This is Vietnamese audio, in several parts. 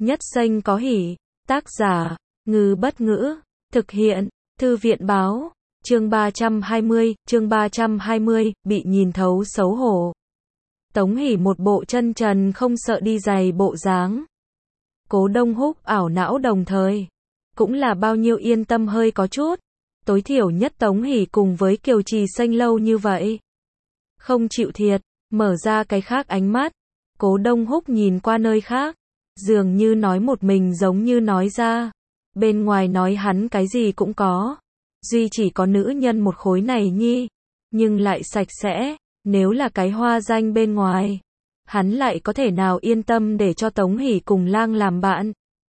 Nhất xanh có hỉ. Tác giả, Ngư Bất Ngữ. Thực hiện, Thư viện Báo. Chương 320, bị nhìn thấu xấu hổ. Tống Hỷ một bộ chân trần không sợ đi giày bộ dáng. Cố Đông Húc ảo não đồng thời. Cũng là bao nhiêu yên tâm hơi có chút. Tối thiểu nhất Tống Hỷ cùng với Kiều Trì Xanh lâu như vậy. Không chịu thiệt, mở ra cái khác ánh mắt. Cố Đông Húc nhìn qua nơi khác. Dường như nói một mình giống như nói ra. Bên ngoài nói hắn cái gì cũng có. Duy chỉ có nữ nhân một khối này nhi. Nhưng lại sạch sẽ. Nếu là cái hoa danh bên ngoài. Hắn lại có thể nào yên tâm để cho Tống Hỷ cùng lang làm bạn.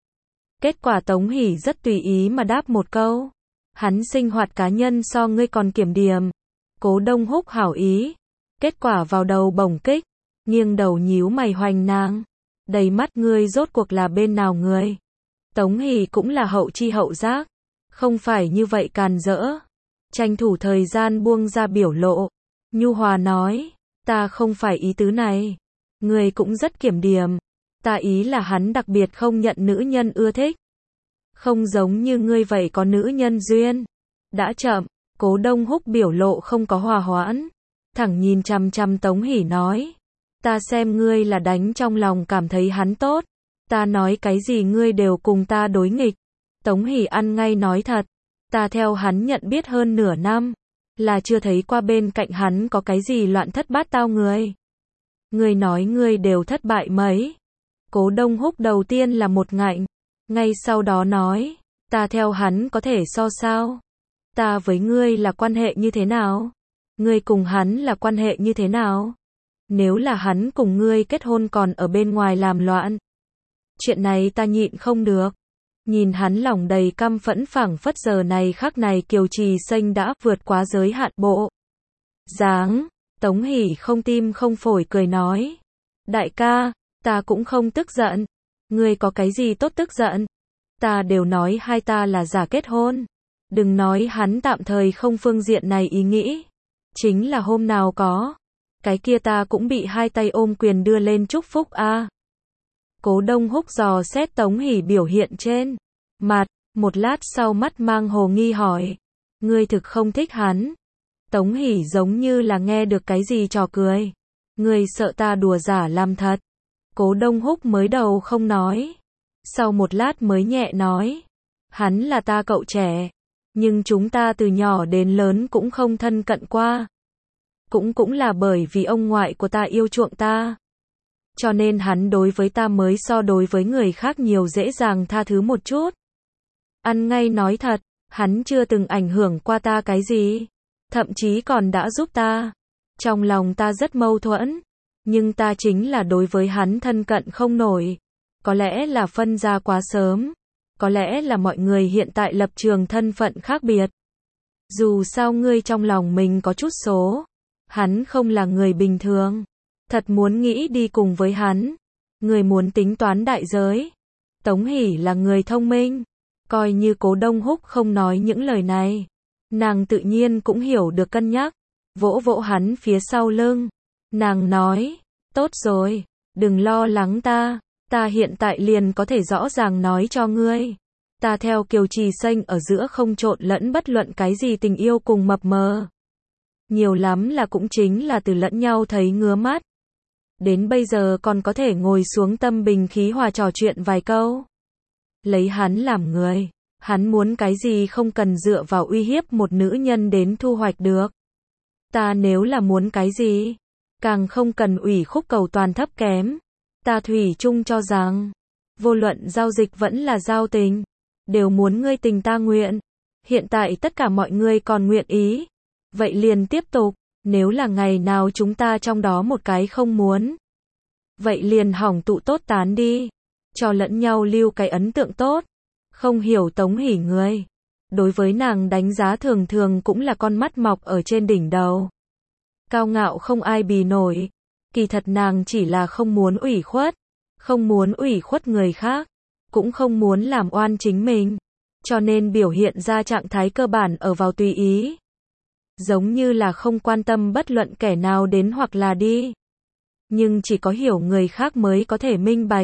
Kết quả Tống Hỷ rất tùy ý mà đáp một câu. Hắn sinh hoạt cá nhân so ngươi còn kiểm điểm. Cố Đông Húc hảo ý. Kết quả vào đầu bổng kích. Nghiêng đầu nhíu mày hoành nàng. Đầy mắt ngươi rốt cuộc là bên nào người. Tống Hỷ cũng là hậu chi hậu giác. Không phải như vậy càn rỡ. Tranh thủ thời gian buông ra biểu lộ. Nhu hòa nói. Ta không phải ý tứ này. Ngươi cũng rất kiểm điểm. Ta ý là hắn đặc biệt không nhận nữ nhân ưa thích. Không giống như ngươi vậy có nữ nhân duyên. Đã chậm. Cố Đông Húc biểu lộ không có hòa hoãn. Thẳng nhìn chằm chằm Tống Hỷ nói. Ta xem ngươi là đánh trong lòng cảm thấy hắn tốt. Ta nói cái gì ngươi đều cùng ta đối nghịch. Tống Hỷ ăn ngay nói thật. Ta theo hắn nhận biết hơn nửa năm. Là chưa thấy qua bên cạnh hắn có cái gì loạn thất bát tao người. Ngươi nói ngươi đều thất bại mấy. Cố Đông Húc đầu tiên là một ngạnh. Ngay sau đó nói. Ta theo hắn có thể so sao. Ta với ngươi là quan hệ như thế nào. Ngươi cùng hắn là quan hệ như thế nào. Nếu là hắn cùng ngươi kết hôn còn ở bên ngoài làm loạn. Chuyện này ta nhịn không được. Nhìn hắn lòng đầy căm phẫn phảng phất giờ này khắc này Kiều Trì Xanh đã vượt quá giới hạn bộ. Dáng, Tống Hỷ không tim không phổi cười nói. Đại ca, ta cũng không tức giận. Ngươi có cái gì tốt tức giận. Ta đều nói hai ta là giả kết hôn. Đừng nói hắn tạm thời không phương diện này ý nghĩ. Chính là hôm nào có. Cái kia ta cũng bị hai tay ôm quyền đưa lên chúc phúc a. Cố Đông Húc dò xét Tống Hỷ biểu hiện trên mặt, một lát sau mắt mang hồ nghi hỏi. Ngươi thực không thích hắn. Tống Hỷ giống như là nghe được cái gì trò cười. Ngươi sợ ta đùa giả làm thật. Cố Đông Húc mới đầu không nói. Sau một lát mới nhẹ nói. Hắn là ta cậu trẻ. Nhưng chúng ta từ nhỏ đến lớn cũng không thân cận qua. Cũng là bởi vì ông ngoại của ta yêu chuộng ta. Cho nên hắn đối với ta mới so đối với người khác nhiều dễ dàng tha thứ một chút. Ăn ngay nói thật, hắn chưa từng ảnh hưởng qua ta cái gì. Thậm chí còn đã giúp ta. Trong lòng ta rất mâu thuẫn. Nhưng ta chính là đối với hắn thân cận không nổi. Có lẽ là phân ra quá sớm. Có lẽ là mọi người hiện tại lập trường thân phận khác biệt. Dù sao ngươi trong lòng mình có chút số. Hắn không là người bình thường. Thật muốn nghĩ đi cùng với hắn. Người muốn tính toán đại giới. Tống Hỷ là người thông minh. Coi như Cố Đông Húc không nói những lời này. Nàng tự nhiên cũng hiểu được cân nhắc. Vỗ vỗ hắn phía sau lưng. Nàng nói. Tốt rồi. Đừng lo lắng ta. Ta hiện tại liền có thể rõ ràng nói cho ngươi. Ta theo Kiều Trì Xanh ở giữa không trộn lẫn bất luận cái gì tình yêu cùng mập mờ. Nhiều lắm là cũng chính là từ lẫn nhau thấy ngứa mắt. Đến bây giờ còn có thể ngồi xuống tâm bình khí hòa trò chuyện vài câu. Lấy hắn làm người. Hắn muốn cái gì không cần dựa vào uy hiếp một nữ nhân đến thu hoạch được. Ta nếu là muốn cái gì. Càng không cần ủy khúc cầu toàn thấp kém. Ta thủy chung cho rằng. Vô luận giao dịch vẫn là giao tình. Đều muốn ngươi tình ta nguyện. Hiện tại tất cả mọi người còn nguyện ý. Vậy liền tiếp tục. Nếu là ngày nào chúng ta trong đó một cái không muốn. Vậy liền hỏng tụ tốt tán đi. Cho lẫn nhau lưu cái ấn tượng tốt. Không hiểu Tống Hỷ người. Đối với nàng đánh giá thường thường cũng là con mắt mọc ở trên đỉnh đầu. Cao ngạo không ai bì nổi. Kỳ thật nàng chỉ là không muốn ủy khuất. Không muốn ủy khuất người khác. Cũng không muốn làm oan chính mình. Cho nên biểu hiện ra trạng thái cơ bản ở vào tùy ý. Giống như là không quan tâm bất luận kẻ nào đến hoặc là đi. Nhưng chỉ có hiểu người khác mới có thể minh bạch.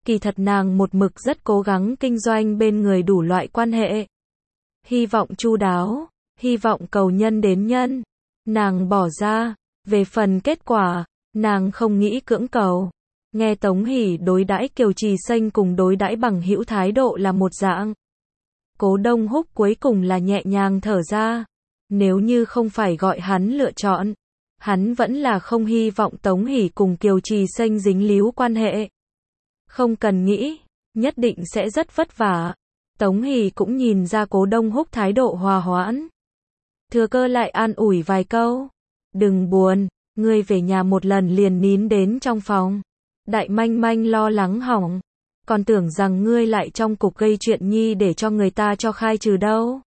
Kỳ thật nàng một mực rất cố gắng kinh doanh bên người đủ loại quan hệ. Hy vọng chu đáo, hy vọng cầu nhân đến nhân. Nàng bỏ ra, về phần kết quả, nàng không nghĩ cưỡng cầu. Nghe Tống Hỷ đối đãi Kiều Trì Xanh cùng đối đãi Bằng Hữu thái độ là một dạng. Cố Đông Húc cuối cùng là nhẹ nhàng thở ra. Nếu như không phải gọi hắn lựa chọn, hắn vẫn là không hy vọng Tống Hỷ cùng Kiều Trì Xanh dính líu quan hệ. Không cần nghĩ, nhất định sẽ rất vất vả. Tống Hỷ cũng nhìn ra Cố Đông Húc thái độ hòa hoãn. Thừa cơ lại an ủi vài câu. Đừng buồn, ngươi về nhà một lần liền nín đến trong phòng. Đại manh manh lo lắng hỏng. Còn tưởng rằng ngươi lại trong cục gây chuyện nhi để cho người ta cho khai trừ đâu.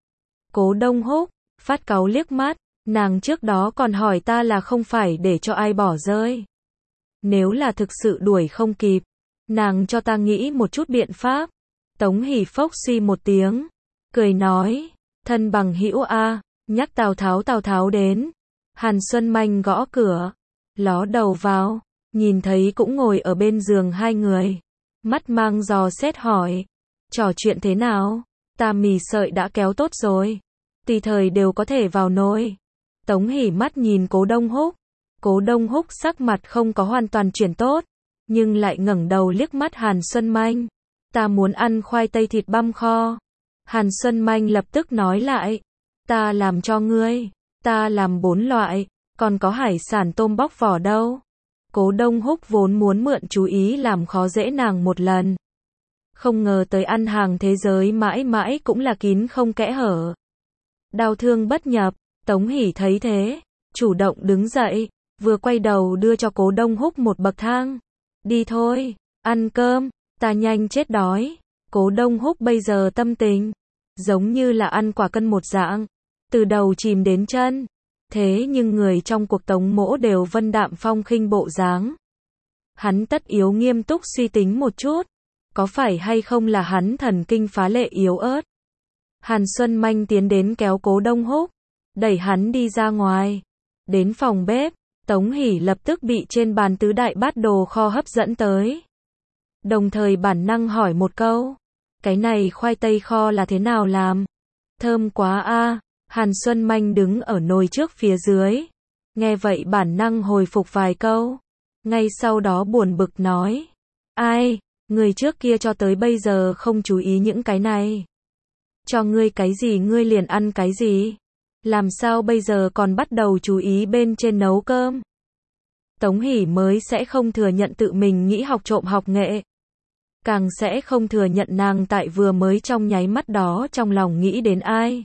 Cố Đông Húc phát cáu liếc mắt, nàng trước đó còn hỏi ta là không phải để cho ai bỏ rơi. Nếu là thực sự đuổi không kịp, nàng cho ta nghĩ một chút biện pháp. Tống Hỷ phốc suy một tiếng, cười nói, thân Bằng Hữu a, nhắc Tào Tháo đến. Hàn Xuân Manh gõ cửa, ló đầu vào, nhìn thấy cũng ngồi ở bên giường hai người. Mắt mang dò xét hỏi, trò chuyện thế nào? Ta mì sợi đã kéo tốt rồi. Tùy thời đều có thể vào nồi. Tống Hỷ mắt nhìn Cố Đông Húc. Cố Đông Húc sắc mặt không có hoàn toàn chuyển tốt, nhưng lại ngẩng đầu liếc mắt Hàn Xuân Manh. Ta muốn ăn khoai tây thịt băm kho. Hàn Xuân Manh lập tức nói lại. Ta làm cho ngươi. Ta làm 4 loại, còn có hải sản tôm bóc vỏ đâu. Cố Đông Húc vốn muốn mượn chú ý làm khó dễ nàng một lần. Không ngờ tới ăn hàng thế giới mãi mãi cũng là kín không kẽ hở. Đau thương bất nhập, Tống Hỷ thấy thế, chủ động đứng dậy, vừa quay đầu đưa cho Cố Đông Húc một bậc thang. Đi thôi, ăn cơm, ta nhanh chết đói. Cố Đông Húc bây giờ tâm tình, giống như là ăn quả cân một dạng, từ đầu chìm đến chân. Thế nhưng người trong cuộc Tống Mỗ đều vân đạm phong khinh bộ dáng. Hắn tất yếu nghiêm túc suy tính một chút, có phải hay không là hắn thần kinh phá lệ yếu ớt. Hàn Xuân Manh tiến đến kéo Cố Đông Húc, đẩy hắn đi ra ngoài. Đến phòng bếp, Tống Hỷ lập tức bị trên bàn tứ đại bát đồ kho hấp dẫn tới. Đồng thời bản năng hỏi một câu, cái này khoai tây kho là thế nào làm? Thơm quá a. Hàn Xuân Manh đứng ở nồi trước phía dưới. Nghe vậy bản năng hồi phục vài câu. Ngay sau đó buồn bực nói. Ai, người trước kia cho tới bây giờ không chú ý những cái này. Cho ngươi cái gì ngươi liền ăn cái gì. Làm sao bây giờ còn bắt đầu chú ý bên trên nấu cơm. Tống Hỷ mới sẽ không thừa nhận tự mình nghĩ học trộm học nghệ. Càng sẽ không thừa nhận nàng tại vừa mới trong nháy mắt đó trong lòng nghĩ đến ai.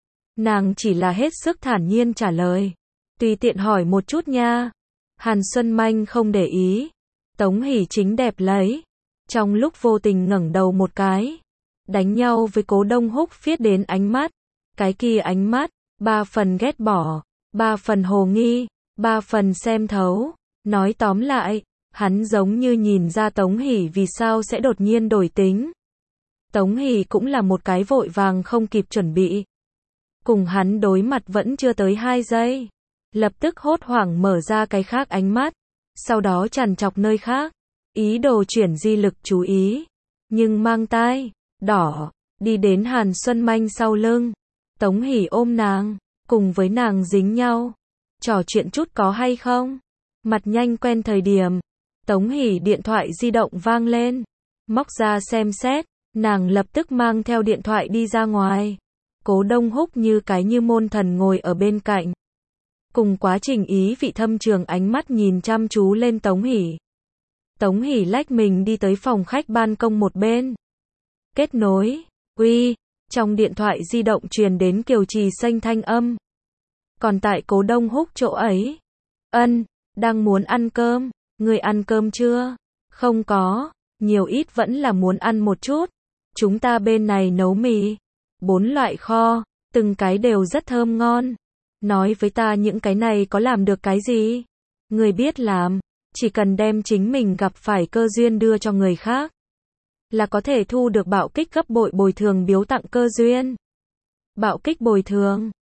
Nàng chỉ là hết sức thản nhiên trả lời. Tùy tiện hỏi một chút nha. Hàn Xuân Manh không để ý. Tống Hỷ chính đẹp lấy. Trong lúc vô tình ngẩng đầu một cái. Đánh nhau với Cố Đông Húc phiết đến ánh mắt. Cái kia ánh mắt, 3 phần ghét bỏ, 3 phần hồ nghi, 3 phần xem thấu. Nói tóm lại, hắn giống như nhìn ra Tống Hỷ vì sao sẽ đột nhiên đổi tính. Tống Hỷ cũng là một cái vội vàng không kịp chuẩn bị. Cùng hắn đối mặt vẫn chưa tới 2 giây. Lập tức hốt hoảng mở ra cái khác ánh mắt. Sau đó trằn trọc nơi khác. Ý đồ chuyển di lực chú ý. Nhưng mang tai, đỏ, đi đến Hàn Xuân Manh sau lưng. Tống Hỷ ôm nàng, cùng với nàng dính nhau. Trò chuyện chút có hay không? Mặt nhanh quen thời điểm. Tống Hỷ điện thoại di động vang lên. Móc ra xem xét. Nàng lập tức mang theo điện thoại đi ra ngoài. Cố Đông Húc như cái như môn thần ngồi ở bên cạnh. Cùng quá trình ý vị thâm trường ánh mắt nhìn chăm chú lên Tống Hỷ. Tống Hỷ lách mình đi tới phòng khách ban công một bên. Kết nối. Uy. Trong điện thoại di động truyền đến Kiều Trì Xanh thanh âm. Còn tại Cố Đông Húc chỗ ấy. Ân, đang muốn ăn cơm. Người ăn cơm chưa? Không có. Nhiều ít vẫn là muốn ăn một chút. Chúng ta bên này nấu mì. 4 loại kho, từng cái đều rất thơm ngon. Nói với ta những cái này có làm được cái gì? Người biết làm, chỉ cần đem chính mình gặp phải cơ duyên đưa cho người khác, là có thể thu được bạo kích gấp bội bồi thường biếu tặng cơ duyên. Bạo kích bồi thường,